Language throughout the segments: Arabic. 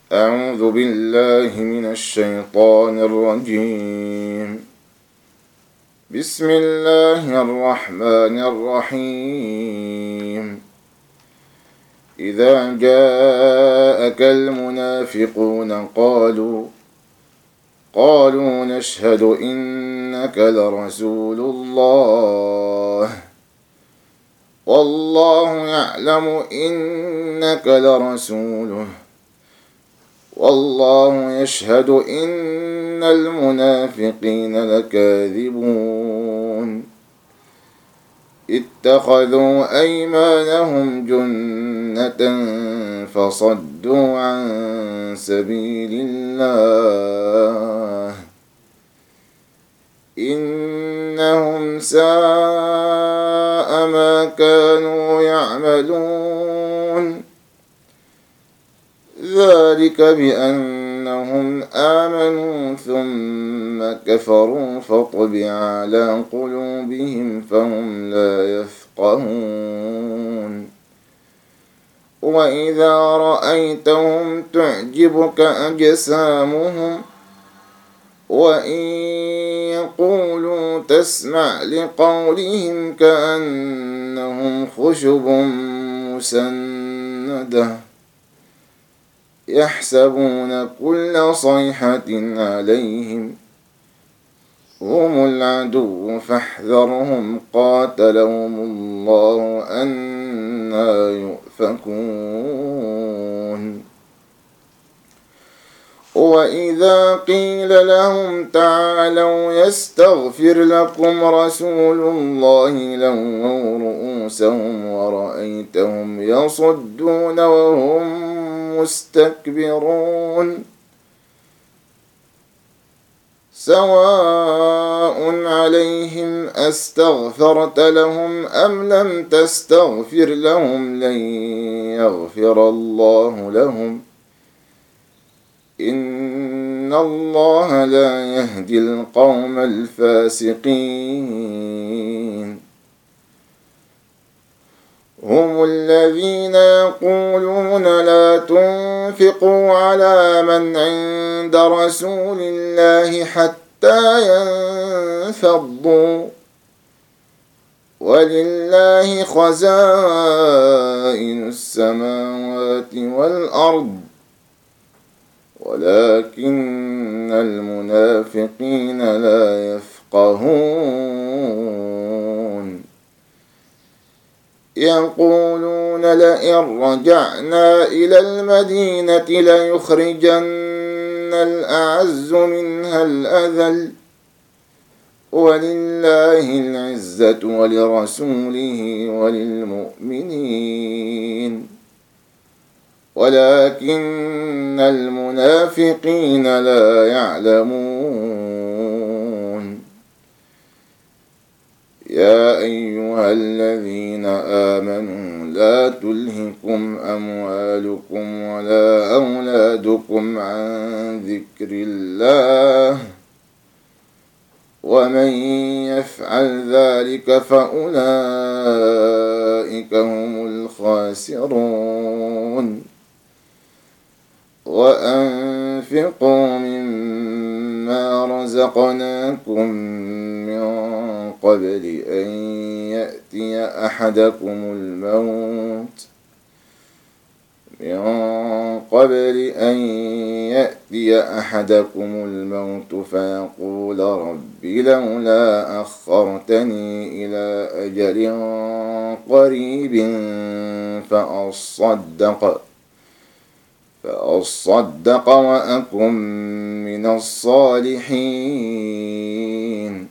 أعوذ بالله من الشيطان الرجيم. بسم الله الرحمن الرحيم. إذا جاءك المنافقون قالوا نشهد إنك لرسول الله والله يعلم إنك لرسوله والله يشهد إن المنافقين لكاذبون. اتخذوا أيمانهم جنة فصدوا عن سبيل الله إنهم ساء ما كانوا يعملون. ذلك بأنهم آمنوا ثم كفروا فطبع على قلوبهم فهم لا يفقهون. وإذا رأيتهم تعجبك أجسامهم وإن يقولوا تسمع لقولهم كأنهم خشب مسندة يحسبون كل صيحة عليهم هم العدو فاحذرهم قاتلهم الله أنى يؤفكون. وإذا قيل لهم تعالوا يستغفر لكم رسول الله لووا رؤوسهم ورأيتهم يصدون وهم مستكبرون. سواء عليهم أستغفرت لهم أم لم تستغفر لهم لن يغفر الله لهم إن الله لا يهدي القوم الفاسقين. هم الذين يقولون لا تنفقوا على من عند رسول الله حتى ينفضوا ولله خزائن السماوات والأرض ولكن المنافقين لا يفقهون. يقولون لئن رجعنا إلى المدينة ليخرجن الأعز منها الأذل ولله العزة ولرسوله وللمؤمنين ولكن المنافقين لا يعلمون. يا أيها الذين آمنوا لا تلهكم أموالكم ولا أولادكم عن ذكر الله ومن يفعل ذلك فأولئك هم الخاسرون. وأنفقوا مما رزقناكم من قبل أن يأتي أحدكم الموت فيقول رب لولا أخرتني إلى أجل قريب فأصدق وأكن من الصالحين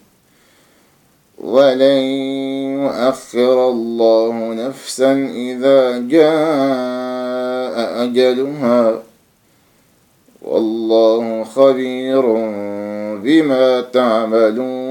ولن يؤخر الله نفسا إذا جاء أجلها والله خبير بما تعملون.